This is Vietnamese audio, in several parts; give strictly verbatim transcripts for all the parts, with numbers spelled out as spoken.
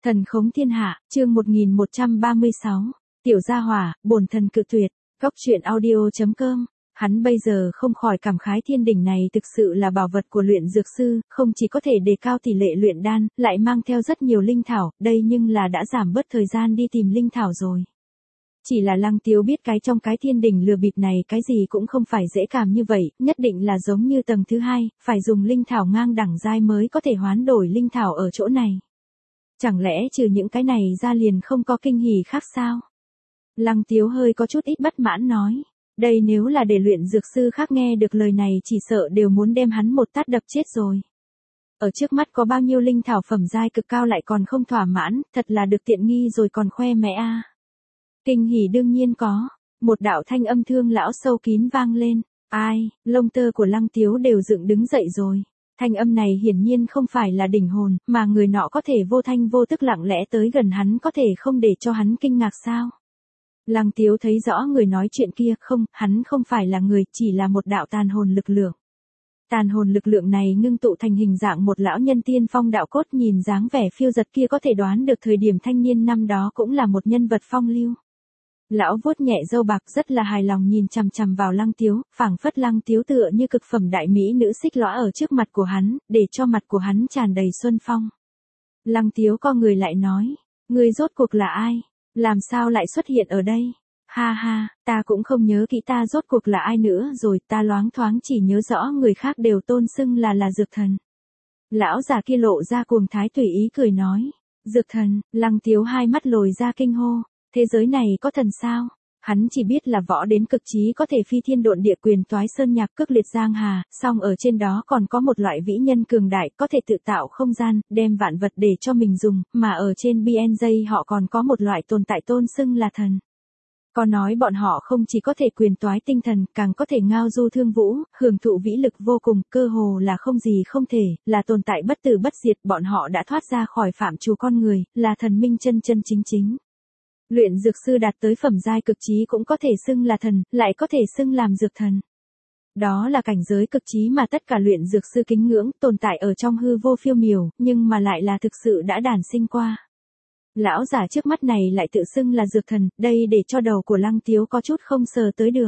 Thần khống thiên hạ, chương một nghìn một trăm ba mươi sáu. Tiểu gia hỏa, bổn thần cự tuyệt. Góc truyện audio chấm com. Hắn bây giờ không khỏi cảm khái thiên đỉnh này thực sự là bảo vật của luyện dược sư, không chỉ có thể đề cao tỷ lệ luyện đan, lại mang theo rất nhiều linh thảo, đây nhưng là đã giảm bớt thời gian đi tìm linh thảo rồi. Chỉ là Lăng Tiếu biết cái trong cái thiên đỉnh lừa bịp này cái gì cũng không phải dễ cảm như vậy, nhất định là giống như tầng thứ hai, phải dùng linh thảo ngang đẳng giai mới có thể hoán đổi linh thảo ở chỗ này. Chẳng lẽ trừ những cái này ra liền không có kinh hỉ khác sao? Lăng Tiếu hơi có chút ít bất mãn nói. Đây nếu là để luyện dược sư khác nghe được lời này chỉ sợ đều muốn đem hắn một tát đập chết rồi. Ở trước mắt có bao nhiêu linh thảo phẩm giai cực cao lại còn không thỏa mãn, thật là được tiện nghi rồi còn khoe mẽ a. Kinh hỉ đương nhiên có. Một đạo thanh âm thương lão sâu kín vang lên. Ai, lông tơ của Lăng Tiếu đều dựng đứng dậy rồi. Thanh âm này hiển nhiên không phải là đỉnh hồn, mà người nọ có thể vô thanh vô tức lặng lẽ tới gần hắn có thể không để cho hắn kinh ngạc sao. Lăng Tiếu thấy rõ người nói chuyện kia, không, hắn không phải là người, chỉ là một đạo tàn hồn lực lượng. Tàn hồn lực lượng này ngưng tụ thành hình dạng một lão nhân tiên phong đạo cốt, nhìn dáng vẻ phiêu giật kia có thể đoán được thời điểm thanh niên năm đó cũng là một nhân vật phong lưu. Lão vuốt nhẹ râu bạc rất là hài lòng nhìn chằm chằm vào Lăng Tiếu, phảng phất Lăng Tiếu tựa như cực phẩm đại mỹ nữ xích lõa ở trước mặt của hắn, để cho mặt của hắn tràn đầy xuân phong. Lăng Tiếu co người lại nói, người rốt cuộc là ai? Làm sao lại xuất hiện ở đây? Ha ha, ta cũng không nhớ kỹ ta rốt cuộc là ai nữa rồi, ta loáng thoáng chỉ nhớ rõ người khác đều tôn xưng là là dược thần. Lão già kia lộ ra cuồng thái tùy ý cười nói, dược thần. Lăng Tiếu hai mắt lồi ra kinh hô. Thế giới này có thần sao? Hắn chỉ biết là võ đến cực trí có thể phi thiên độn địa, quyền toái sơn nhạc, cước liệt giang hà, song ở trên đó còn có một loại vĩ nhân cường đại có thể tự tạo không gian, đem vạn vật để cho mình dùng, mà ở trên bê en gi họ còn có một loại tồn tại tôn xưng là thần. Có nói bọn họ không chỉ có thể quyền toái tinh thần, càng có thể ngao du thương vũ, hưởng thụ vĩ lực vô cùng, cơ hồ là không gì không thể, là tồn tại bất tử bất diệt, bọn họ đã thoát ra khỏi phạm trù con người, là thần minh chân chân chính chính. Luyện dược sư đạt tới phẩm giai cực trí cũng có thể xưng là thần, lại có thể xưng làm dược thần. Đó là cảnh giới cực trí mà tất cả luyện dược sư kính ngưỡng, tồn tại ở trong hư vô phiêu miểu, nhưng mà lại là thực sự đã đản sinh qua. Lão giả trước mắt này lại tự xưng là dược thần, đây để cho đầu của Lăng Tiếu có chút không sờ tới được.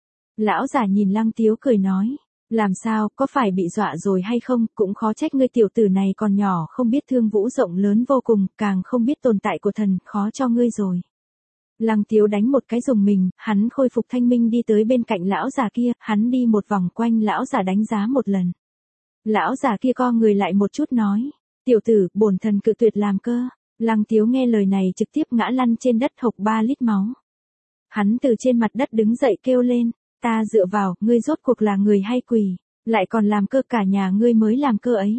Lão giả nhìn Lăng Tiếu cười nói, làm sao, có phải bị dọa rồi hay không, cũng khó trách ngươi tiểu tử này còn nhỏ không biết thương vũ rộng lớn vô cùng, càng không biết tồn tại của thần, khó cho ngươi rồi. Lăng Tiếu đánh một cái dùng mình, hắn khôi phục thanh minh đi tới bên cạnh lão già kia, hắn đi một vòng quanh lão già đánh giá một lần. Lão già kia co người lại một chút nói, tiểu tử, bổn thần cự tuyệt làm cơ. Lăng Tiếu nghe lời này trực tiếp ngã lăn trên đất hộc ba lít máu. Hắn từ trên mặt đất đứng dậy kêu lên, ta dựa vào, ngươi rốt cuộc là người hay quỷ, lại còn làm cơ, cả nhà ngươi mới làm cơ ấy.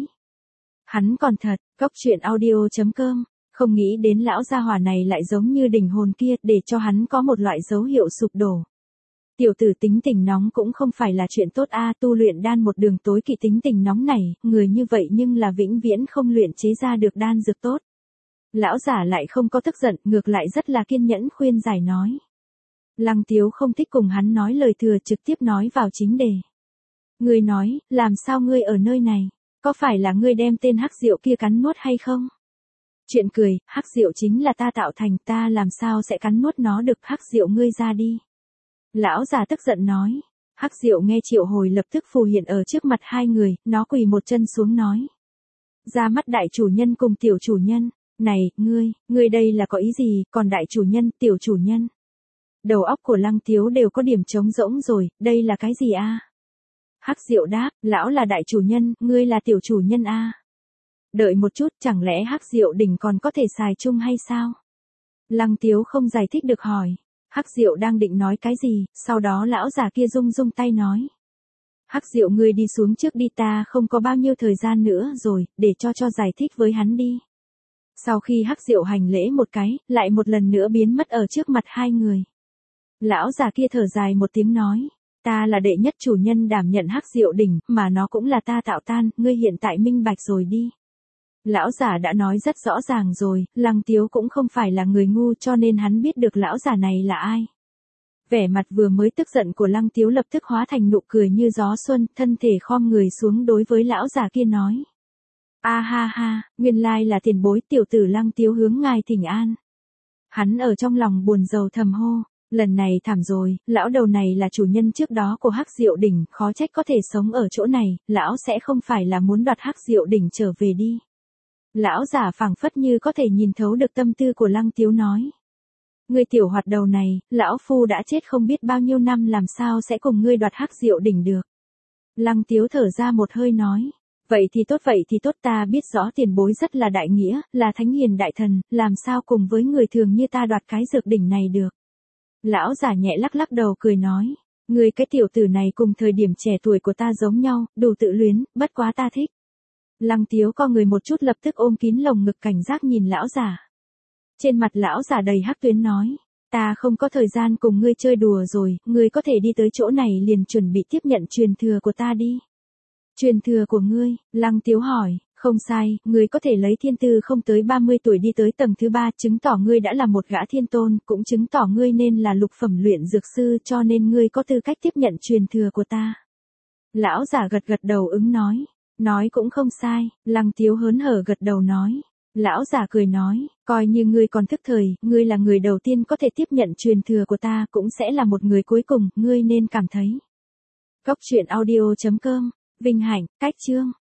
Hắn còn thật. Góc truyện audio chấm com. Không nghĩ đến lão gia hỏa này lại giống như đỉnh hồn kia, để cho hắn có một loại dấu hiệu sụp đổ. Tiểu tử tính tình nóng cũng không phải là chuyện tốt a, tu luyện đan một đường tối kỵ tính tình nóng này, người như vậy nhưng là vĩnh viễn không luyện chế ra được đan dược tốt. Lão giả lại không có tức giận, ngược lại rất là kiên nhẫn khuyên giải nói. Lăng Tiếu không thích cùng hắn nói lời thừa, trực tiếp nói vào chính đề. Ngươi nói, làm sao ngươi ở nơi này? Có phải là ngươi đem tên hắc diệu kia cắn nuốt hay không? Chuyện cười, hắc diệu chính là ta tạo thành, ta làm sao sẽ cắn nuốt nó được, hắc diệu ngươi ra đi. Lão già tức giận nói. Hắc diệu nghe triệu hồi lập tức phù hiện ở trước mặt hai người, nó quỳ một chân xuống nói. Ra mắt đại chủ nhân cùng tiểu chủ nhân. Này, ngươi, ngươi đây là có ý gì, còn đại chủ nhân, tiểu chủ nhân. Đầu óc của Lăng Tiếu đều có điểm trống rỗng rồi, đây là cái gì a? Hắc diệu đáp, lão là đại chủ nhân, ngươi là tiểu chủ nhân a. Đợi một chút, chẳng lẽ hắc diệu đỉnh còn có thể xài chung hay sao? Lăng Tiếu không giải thích được hỏi. Hắc diệu đang định nói cái gì, sau đó lão già kia rung rung tay nói. Hắc diệu ngươi đi xuống trước đi, ta không có bao nhiêu thời gian nữa rồi, để cho cho giải thích với hắn đi. Sau khi hắc diệu hành lễ một cái, lại một lần nữa biến mất ở trước mặt hai người. Lão già kia thở dài một tiếng nói, ta là đệ nhất chủ nhân đảm nhận hắc diệu đỉnh, mà nó cũng là ta tạo tan, ngươi hiện tại minh bạch rồi đi. Lão già đã nói rất rõ ràng rồi, Lăng Tiếu cũng không phải là người ngu cho nên hắn biết được lão già này là ai. Vẻ mặt vừa mới tức giận của Lăng Tiếu lập tức hóa thành nụ cười như gió xuân, thân thể khom người xuống đối với lão già kia nói. A ha ha, nguyên lai là tiền bối tiểu tử Lăng Tiếu hướng ngài thỉnh an. Hắn ở trong lòng buồn rầu thầm hô, lần này thảm rồi, lão đầu này là chủ nhân trước đó của Hắc Diệu Đỉnh, khó trách có thể sống ở chỗ này, lão sẽ không phải là muốn đoạt Hắc Diệu Đỉnh trở về đi. Lão giả phảng phất như có thể nhìn thấu được tâm tư của Lăng Tiếu nói. Ngươi tiểu hoạt đầu này, lão phu đã chết không biết bao nhiêu năm làm sao sẽ cùng ngươi đoạt Hắc Diệu Đỉnh được. Lăng Tiếu thở ra một hơi nói. Vậy thì tốt vậy thì tốt, ta biết rõ tiền bối rất là đại nghĩa, là thánh hiền đại thần, làm sao cùng với người thường như ta đoạt cái dược đỉnh này được. Lão giả nhẹ lắc lắc đầu cười nói, người cái tiểu tử này cùng thời điểm trẻ tuổi của ta giống nhau, đủ tự luyến, bất quá ta thích. Lăng Tiếu co người một chút lập tức ôm kín lồng ngực cảnh giác nhìn lão giả. Trên mặt lão giả đầy hắc tuyến nói, ta không có thời gian cùng ngươi chơi đùa rồi, ngươi có thể đi tới chỗ này liền chuẩn bị tiếp nhận truyền thừa của ta đi. Truyền thừa của ngươi, Lăng Tiếu hỏi, không sai, ngươi có thể lấy thiên tư không tới ba mươi tuổi đi tới tầng thứ ba, chứng tỏ ngươi đã là một gã thiên tôn, cũng chứng tỏ ngươi nên là lục phẩm luyện dược sư, cho nên ngươi có tư cách tiếp nhận truyền thừa của ta. Lão giả gật gật đầu ứng nói, nói cũng không sai, Lăng Tiếu hớn hở gật đầu nói. Lão giả cười nói, coi như ngươi còn thức thời, ngươi là người đầu tiên có thể tiếp nhận truyền thừa của ta, cũng sẽ là một người cuối cùng, ngươi nên cảm thấy. Cốc truyện audio chấm com, Vinh Hạnh, Cách Chương